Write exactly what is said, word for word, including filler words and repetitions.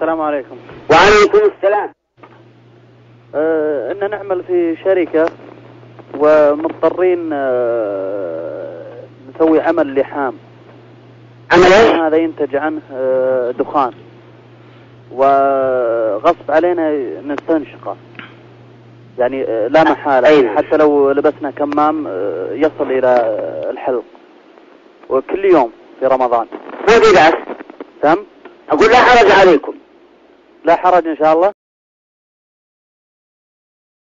السلام عليكم. وعليكم السلام. آه إن نعمل في شركة ومضطرين آه نسوي عمل لحام. عمل ايش؟ هذا ينتج عنه آه دخان، وغصب علينا نستنشقه، يعني آه لا محالة. أين؟ حتى لو لبسنا كمام آه يصل إلى الحلق، وكل يوم في رمضان. ما في بأس. تم؟ أقول لا حرج عليكم. لا حرج إن شاء الله.